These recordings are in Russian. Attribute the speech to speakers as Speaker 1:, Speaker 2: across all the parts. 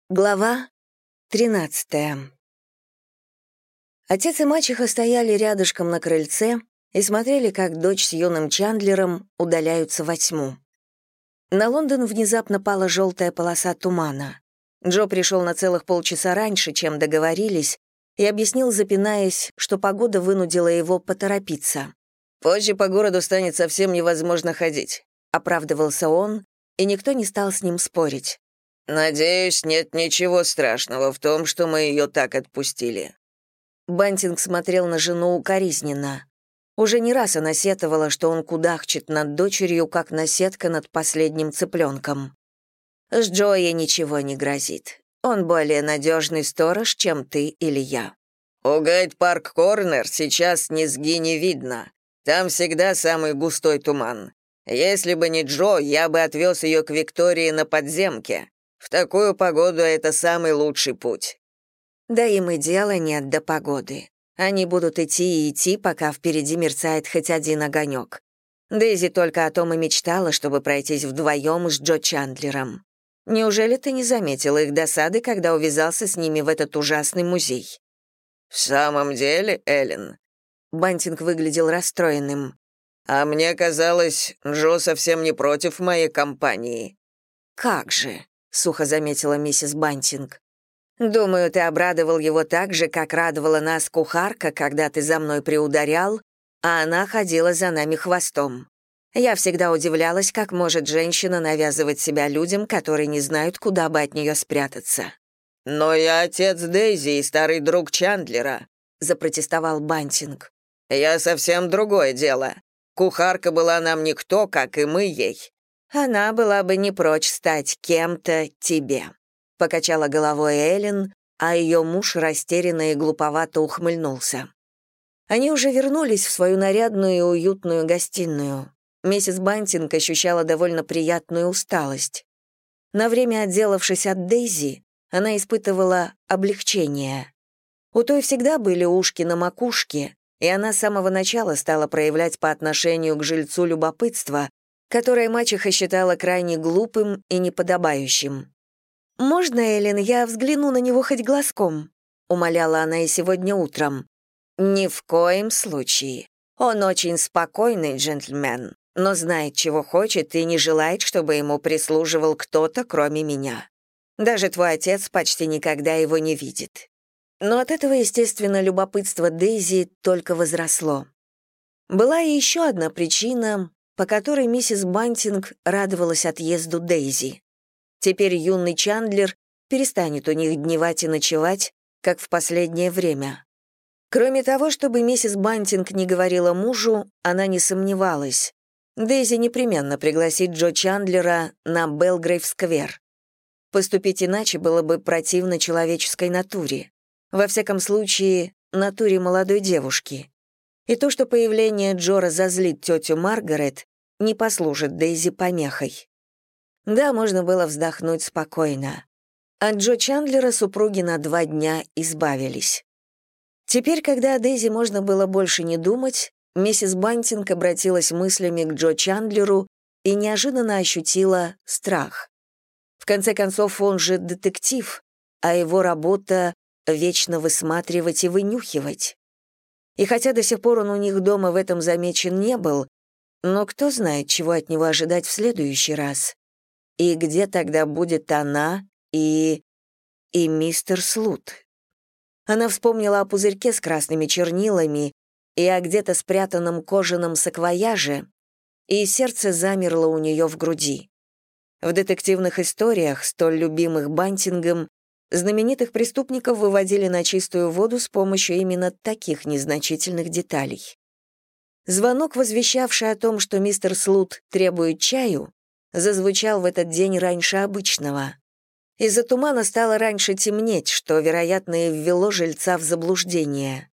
Speaker 1: Глава 13. Отец и мачеха стояли рядышком на крыльце и смотрели, как дочь с юным Чандлером удаляются во тьму. На Лондон внезапно пала желтая полоса тумана. Джо пришел на целых полчаса раньше, чем договорились, и объяснил, запинаясь, что погода вынудила его поторопиться. «Позже по городу станет совсем невозможно ходить», — оправдывался он, и никто не стал с ним спорить. «Надеюсь, нет ничего страшного в том, что мы ее так отпустили». Бантинг смотрел на жену укоризненно. Уже не раз она сетовала, что он кудахчет над дочерью, как наседка над последним цыпленком. «С Джо ей ничего не грозит. Он более надежный сторож, чем ты или я». «У Гайд-парк-корнер сейчас низги не видно. Там всегда самый густой туман. Если бы не Джо, я бы отвез ее к Виктории на подземке. В такую погоду это самый лучший путь». Да им и дела нет до погоды. Они будут идти и идти, пока впереди мерцает хоть один огонек. Дейзи только о том и мечтала, чтобы пройтись вдвоем с Джо Чандлером. Неужели ты не заметила их досады, когда увязался с ними в этот ужасный музей? «В самом деле, Эллен?» Бантинг выглядел расстроенным. «А мне казалось, Джо совсем не против моей компании». «Как же?» — сухо заметила миссис Бантинг. «Думаю, ты обрадовал его так же, как радовала нас кухарка, когда ты за мной приударял, а она ходила за нами хвостом. Я всегда удивлялась, как может женщина навязывать себя людям, которые не знают, куда бы от нее спрятаться». «Но я отец Дейзи и старый друг Чандлера», — запротестовал Бантинг. «Я совсем другое дело. Кухарка была нам никто, как и мы ей». «Она была бы не прочь стать кем-то тебе», — покачала головой Эллен, а ее муж растерянно и глуповато ухмыльнулся. Они уже вернулись в свою нарядную и уютную гостиную. Миссис Бантинг ощущала довольно приятную усталость. На время отделавшись от Дейзи, она испытывала облегчение. У той всегда были ушки на макушке, и она с самого начала стала проявлять по отношению к жильцу любопытство, которое мачеха считала крайне глупым и неподобающим. «Можно, Эллен, я взгляну на него хоть глазком?» — умоляла она и сегодня утром. «Ни в коем случае. Он очень спокойный джентльмен, но знает, чего хочет, и не желает, чтобы ему прислуживал кто-то, кроме меня. Даже твой отец почти никогда его не видит». Но от этого, естественно, любопытство Дейзи только возросло. Была и еще одна причина, по которой миссис Бантинг радовалась отъезду Дейзи. Теперь юный Чандлер перестанет у них дневать и ночевать, как в последнее время. Кроме того, чтобы миссис Бантинг не говорила мужу, она не сомневалась. Дейзи непременно пригласит Джо Чандлера на Белгрейв-сквер. Поступить иначе было бы противно человеческой натуре. Во всяком случае, натуре молодой девушки. И то, что появление Джо разозлит тетю Маргарет, не послужит Дейзи помехой. Да, можно было вздохнуть спокойно. От Джо Чандлера супруги на 2 дня избавились. Теперь, когда о Дейзи можно было больше не думать, миссис Бантинг обратилась мыслями к Джо Чандлеру и неожиданно ощутила страх. В конце концов, он же детектив, а его работа — вечно высматривать и вынюхивать. И хотя до сих пор он у них дома в этом замечен не был, но кто знает, чего от него ожидать в следующий раз. И где тогда будет она и мистер Слут? Она вспомнила о пузырьке с красными чернилами и о где-то спрятанном кожаном саквояже, и сердце замерло у нее в груди. В детективных историях, столь любимых Бантингом, знаменитых преступников выводили на чистую воду с помощью именно таких незначительных деталей. Звонок, возвещавший о том, что мистер Слут требует чаю, зазвучал в этот день раньше обычного. Из-за тумана стало раньше темнеть, что, вероятно, и ввело жильца в заблуждение.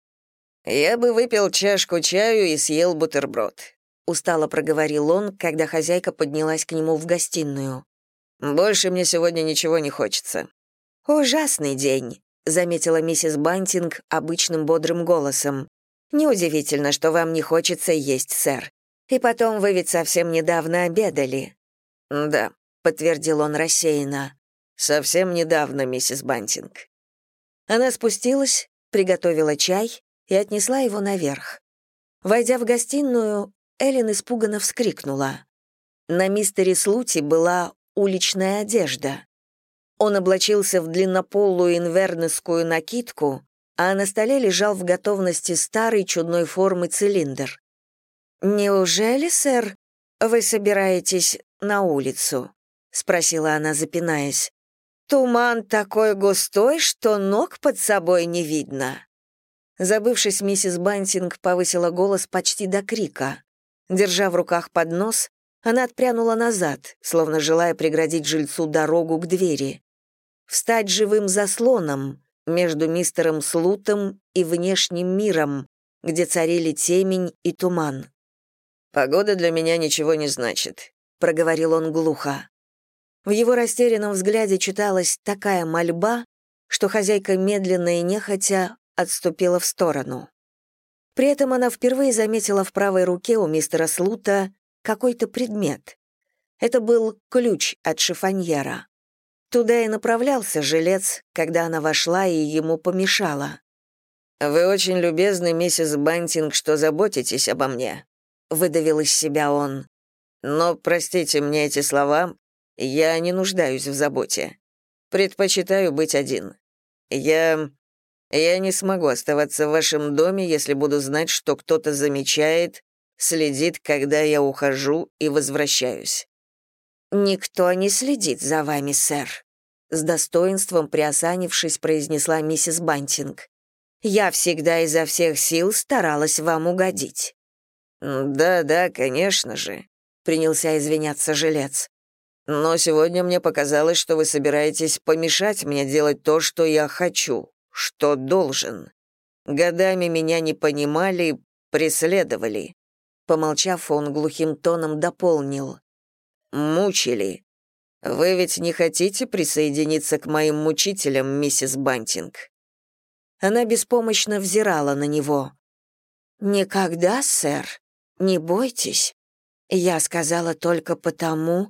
Speaker 1: «Я бы выпил чашку чаю и съел бутерброд», — устало проговорил он, когда хозяйка поднялась к нему в гостиную. «Больше мне сегодня ничего не хочется». «Ужасный день», — заметила миссис Бантинг обычным бодрым голосом. «Неудивительно, что вам не хочется есть, сэр. И потом вы ведь совсем недавно обедали». «Да», — подтвердил он рассеянно. «Совсем недавно, миссис Бантинг». Она спустилась, приготовила чай и отнесла его наверх. Войдя в гостиную, Эллен испуганно вскрикнула. На мистере Слути была уличная одежда. Он облачился в длиннополую инвернесскую накидку, а на столе лежал в готовности старый чудной формы цилиндр. «Неужели, сэр, вы собираетесь на улицу?» — спросила она, запинаясь. «Туман такой густой, что ног под собой не видно». Забывшись, миссис Бантинг повысила голос почти до крика. Держа в руках поднос, она отпрянула назад, словно желая преградить жильцу дорогу к двери. Встать живым заслоном между мистером Слутом и внешним миром, где царили темень и туман. «Погода для меня ничего не значит», — проговорил он глухо. В его растерянном взгляде читалась такая мольба, что хозяйка медленно и нехотя отступила в сторону. При этом она впервые заметила в правой руке у мистера Слута какой-то предмет. Это был ключ от шифоньера. Туда и направлялся жилец, когда она вошла и ему помешала. «Вы очень любезны, миссис Бантинг, что заботитесь обо мне», — выдавил из себя он. «Но, простите мне эти слова, я не нуждаюсь в заботе. Предпочитаю быть один. Я не смогу оставаться в вашем доме, если буду знать, что кто-то замечает, следит, когда я ухожу и возвращаюсь». «Никто не следит за вами, сэр», — с достоинством приосанившись, произнесла миссис Бантинг. «Я всегда изо всех сил старалась вам угодить». «Да, конечно же», — принялся извиняться жилец. «Но сегодня мне показалось, что вы собираетесь помешать мне делать то, что я хочу, что должен. Годами меня не понимали, преследовали». Помолчав, он глухим тоном дополнил. «Мучили. Вы ведь не хотите присоединиться к моим мучителям, миссис Бантинг?» Она беспомощно взирала на него. «Никогда, сэр, не бойтесь. Я сказала только потому,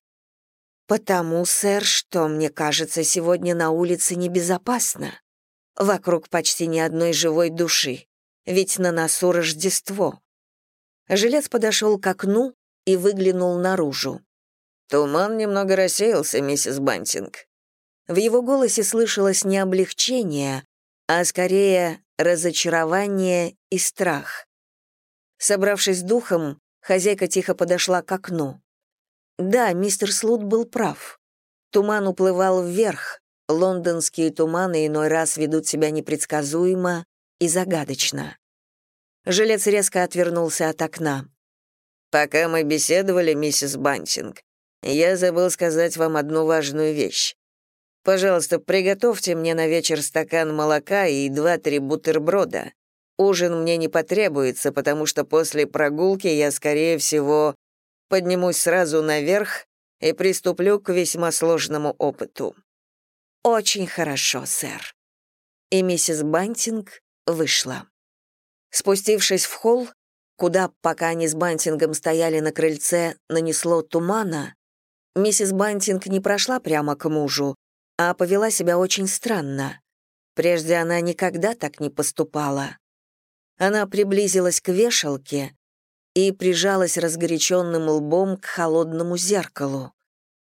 Speaker 1: сэр, что, мне кажется, сегодня на улице небезопасно. Вокруг почти ни одной живой души, ведь на носу Рождество». Жилец подошел к окну и выглянул наружу. «Туман немного рассеялся, миссис Бантинг». В его голосе слышалось не облегчение, а скорее разочарование и страх. Собравшись с духом, хозяйка тихо подошла к окну. Да, мистер Слут был прав. Туман уплывал вверх. Лондонские туманы иной раз ведут себя непредсказуемо и загадочно. Жилец резко отвернулся от окна. «Пока мы беседовали, миссис Бантинг, я забыл сказать вам одну важную вещь. Пожалуйста, приготовьте мне на вечер стакан молока и 2-3 бутерброда. Ужин мне не потребуется, потому что после прогулки я, скорее всего, поднимусь сразу наверх и приступлю к весьма сложному опыту». «Очень хорошо, сэр». И миссис Бантинг вышла. Спустившись в холл, куда, пока они с Бантингом стояли на крыльце, нанесло тумана, миссис Бантинг не прошла прямо к мужу, а повела себя очень странно. Прежде она никогда так не поступала. Она приблизилась к вешалке и прижалась разгоряченным лбом к холодному зеркалу.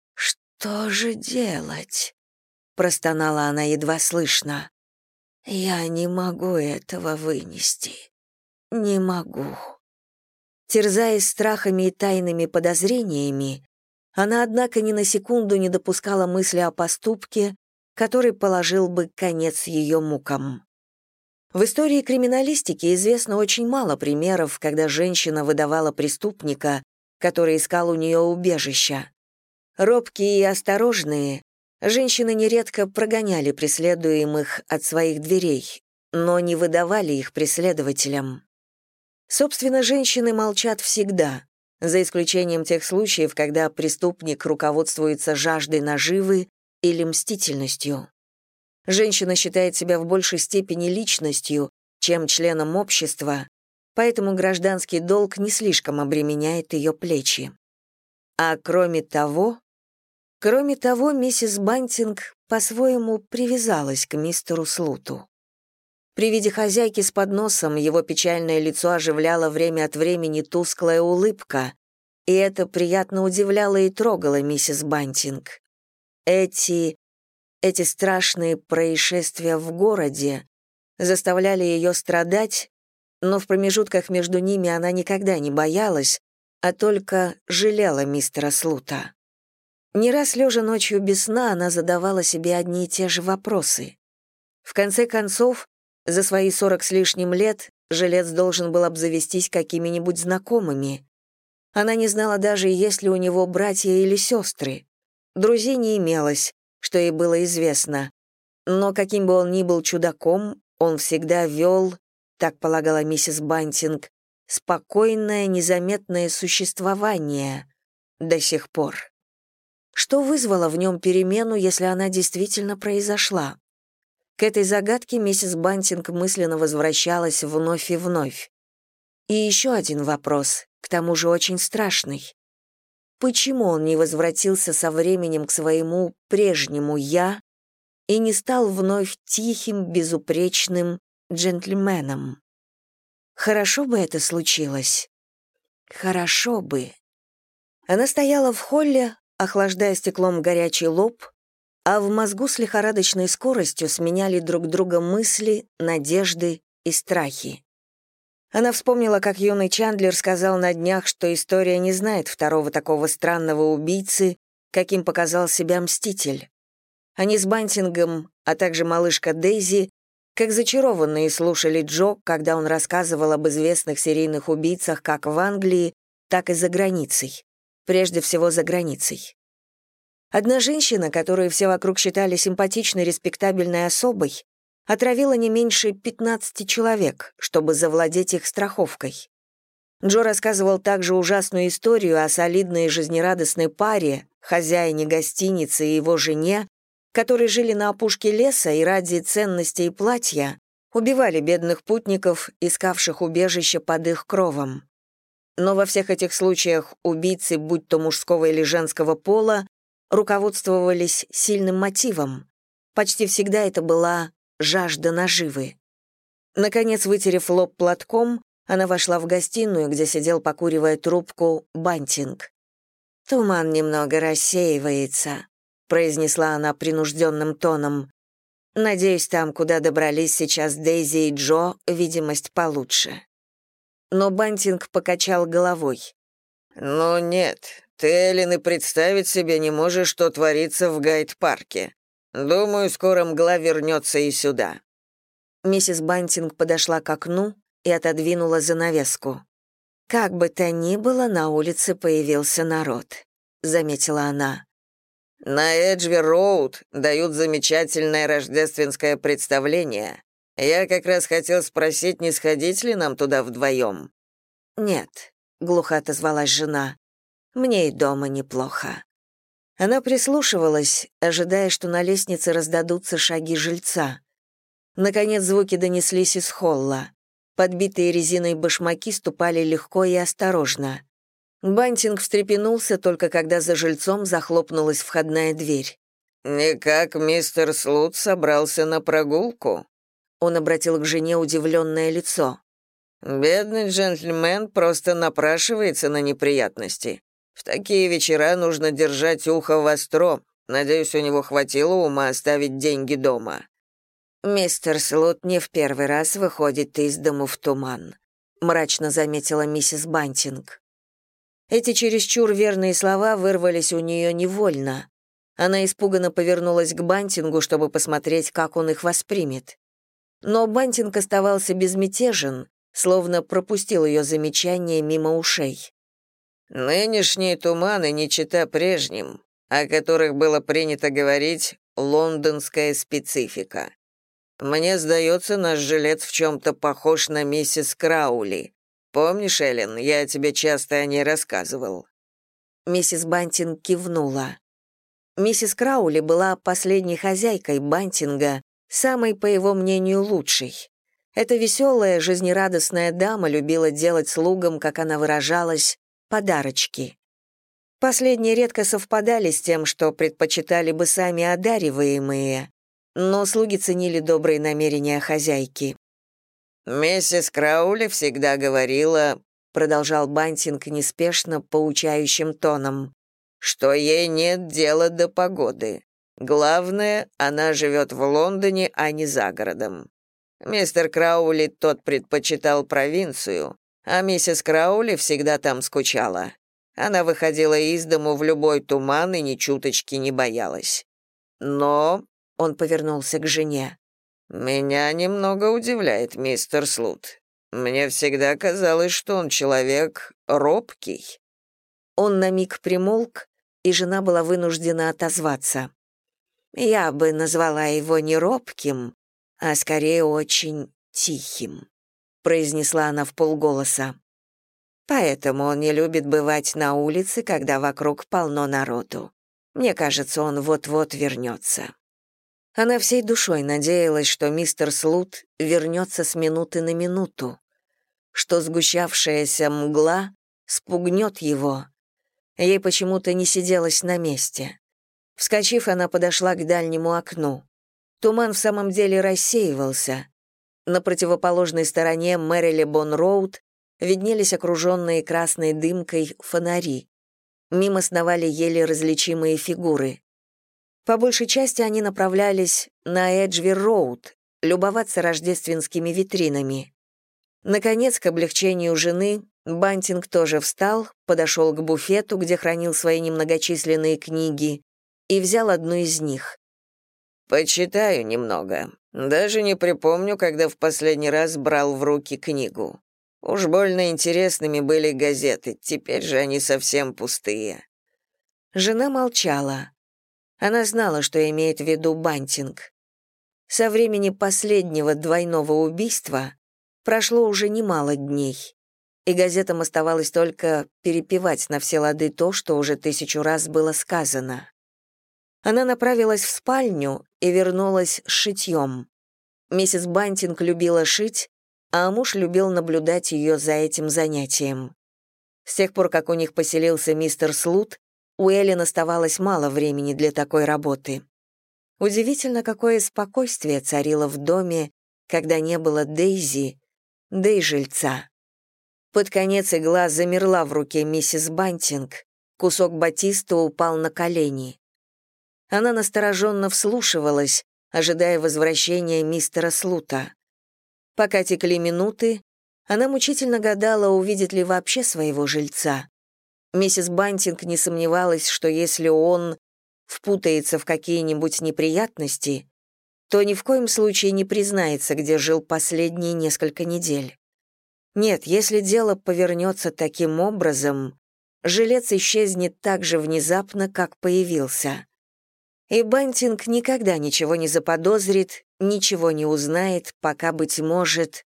Speaker 1: «Что же делать?» — простонала она едва слышно. «Я не могу этого вынести. Не могу». Терзаясь страхами и тайными подозрениями, она, однако, ни на секунду не допускала мысли о поступке, который положил бы конец ее мукам. В истории криминалистики известно очень мало примеров, когда женщина выдавала преступника, который искал у нее убежища. Робкие и осторожные, женщины нередко прогоняли преследуемых от своих дверей, но не выдавали их преследователям. Собственно, женщины молчат всегда, за исключением тех случаев, когда преступник руководствуется жаждой наживы или мстительностью. Женщина считает себя в большей степени личностью, чем членом общества, поэтому гражданский долг не слишком обременяет ее плечи. А кроме того, миссис Бантинг по-своему привязалась к мистеру Слуту. При виде хозяйки с подносом его печальное лицо оживляло время от времени тусклая улыбка, и это приятно удивляло и трогало миссис Бантинг. Эти страшные происшествия в городе заставляли ее страдать, но в промежутках между ними она никогда не боялась, а только жалела мистера Слута. Не раз лежа ночью без сна, она задавала себе одни и те же вопросы. В конце концов, за свои 40 с лишним лет жилец должен был обзавестись какими-нибудь знакомыми. Она не знала даже, есть ли у него братья или сестры. Друзей не имелось, что ей было известно. Но каким бы он ни был чудаком, он всегда вел, так полагала миссис Бантинг, спокойное, незаметное существование до сих пор. Что вызвало в нем перемену, если она действительно произошла? К этой загадке миссис Бантинг мысленно возвращалась вновь и вновь. И еще один вопрос, к тому же очень страшный. Почему он не возвратился со временем к своему прежнему «я» и не стал вновь тихим, безупречным джентльменом? Хорошо бы это случилось. Хорошо бы. Она стояла в холле, охлаждая стеклом горячий лоб, а в мозгу с лихорадочной скоростью сменяли друг друга мысли, надежды и страхи. Она вспомнила, как юный Чандлер сказал на днях, что история не знает второго такого странного убийцы, каким показал себя Мститель. Они с Бантингом, а также малышка Дейзи, как зачарованные слушали Джо, когда он рассказывал об известных серийных убийцах как в Англии, так и за границей. Прежде всего, за границей. Одна женщина, которую все вокруг считали симпатичной, респектабельной особой, отравила не меньше 15 человек, чтобы завладеть их страховкой. Джо рассказывал также ужасную историю о солидной и жизнерадостной паре, хозяине гостиницы и его жене, которые жили на опушке леса и ради ценностей и платья убивали бедных путников, искавших убежище под их кровом. Но во всех этих случаях убийцы, будь то мужского или женского пола, руководствовались сильным мотивом. Почти всегда это была жажда наживы. Наконец, вытерев лоб платком, она вошла в гостиную, где сидел, покуривая трубку, Бантинг. «Туман немного рассеивается», — произнесла она принужденным тоном. «Надеюсь, там, куда добрались сейчас Дейзи и Джо, видимость получше». Но Бантинг покачал головой. «Ну нет, ты, Эллен, и представить себе не можешь, что творится в Гайд-парке. Думаю, скоро мгла вернется и сюда». Миссис Бантинг подошла к окну и отодвинула занавеску. «Как бы то ни было, на улице появился народ», — заметила она. «На Эджвер-роуд дают замечательное рождественское представление. Я как раз хотел спросить, не сходить ли нам туда вдвоем?» «Нет», — глухо отозвалась жена, — «мне и дома неплохо». Она прислушивалась, ожидая, что на лестнице раздадутся шаги жильца. Наконец звуки донеслись из холла. Подбитые резиной башмаки ступали легко и осторожно. Бантинг встрепенулся только когда за жильцом захлопнулась входная дверь. «Никак мистер Слут собрался на прогулку?» Он обратил к жене удивленное лицо. «Бедный джентльмен просто напрашивается на неприятности. В такие вечера нужно держать ухо востро. Надеюсь, у него хватило ума оставить деньги дома». «Мистер Слут не в первый раз выходит из дому в туман», — мрачно заметила миссис Бантинг. Эти чересчур верные слова вырвались у нее невольно. Она испуганно повернулась к Бантингу, чтобы посмотреть, как он их воспримет. Но Бантинг оставался безмятежен, словно пропустил ее замечание мимо ушей. «Нынешние туманы не чета прежним, о которых было принято говорить лондонская специфика. Мне сдается, наш жилец в чем-то похож на миссис Краули. Помнишь, Эллен, я тебе часто о ней рассказывал?» Миссис Бантинг кивнула. Миссис Краули была последней хозяйкой Бантинга, самой, по его мнению, лучшей. Эта веселая, жизнерадостная дама любила делать слугам, как она выражалась, подарочки. Последние редко совпадали с тем, что предпочитали бы сами одариваемые, но слуги ценили добрые намерения хозяйки. «Миссис Краули всегда говорила», — продолжал Бантинг неспешно, поучающим тоном, «что ей нет дела до погоды. Главное, она живет в Лондоне, а не за городом. Мистер Краули тот предпочитал провинцию, а миссис Краули всегда там скучала. Она выходила из дому в любой туман и ни чуточки не боялась. Но, — он повернулся к жене, — меня немного удивляет мистер Слут. Мне всегда казалось, что он человек робкий». Он на миг примолк, и жена была вынуждена отозваться. «Я бы назвала его не робким, а скорее очень тихим», — произнесла она вполголоса. «Поэтому он не любит бывать на улице, когда вокруг полно народу. Мне кажется, он вот-вот вернется». Она всей душой надеялась, что мистер Слут вернется с минуты на минуту, что сгущавшаяся мгла спугнет его. Ей почему-то не сиделось на месте. Вскочив, она подошла к дальнему окну. Туман в самом деле рассеивался. На противоположной стороне Мэрилебон-роуд виднелись окруженные красной дымкой фонари. Мимо сновали еле различимые фигуры. По большей части они направлялись на Эджвир-роуд, любоваться рождественскими витринами. Наконец, к облегчению жены, Бантинг тоже встал, подошел к буфету, где хранил свои немногочисленные книги, и взял одну из них. «Почитаю немного. Даже не припомню, когда в последний раз брал в руки книгу. Уж больно интересными были газеты, теперь же они совсем пустые». Жена молчала. Она знала, что имеет в виду Бантинг. Со времени последнего двойного убийства прошло уже немало дней, и газетам оставалось только перепевать на все лады то, что уже 1000 раз было сказано. Она направилась в спальню и вернулась с шитьем. Миссис Бантинг любила шить, а муж любил наблюдать ее за этим занятием. С тех пор, как у них поселился мистер Слут, у Эллен оставалось мало времени для такой работы. Удивительно, какое спокойствие царило в доме, когда не было Дейзи, да и жильца. Под конец игла замерла в руке миссис Бантинг, кусок батиста упал на колени. Она настороженно вслушивалась, ожидая возвращения мистера Слута. Пока текли минуты, она мучительно гадала, увидит ли вообще своего жильца. Миссис Бантинг не сомневалась, что если он впутается в какие-нибудь неприятности, то ни в коем случае не признается, где жил последние несколько недель. Нет, если дело повернется таким образом, жилец исчезнет так же внезапно, как появился. И Бантинг никогда ничего не заподозрит, ничего не узнает, пока, быть может...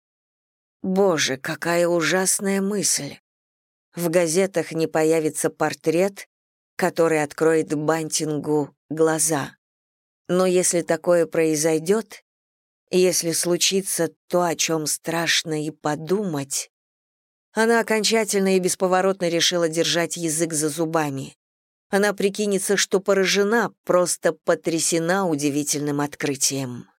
Speaker 1: Боже, какая ужасная мысль! В газетах не появится портрет, который откроет Бантингу глаза. Но если такое произойдет, если случится то, о чем страшно и подумать... Она окончательно и бесповоротно решила держать язык за зубами. Она прикинется, что поражена, просто потрясена удивительным открытием.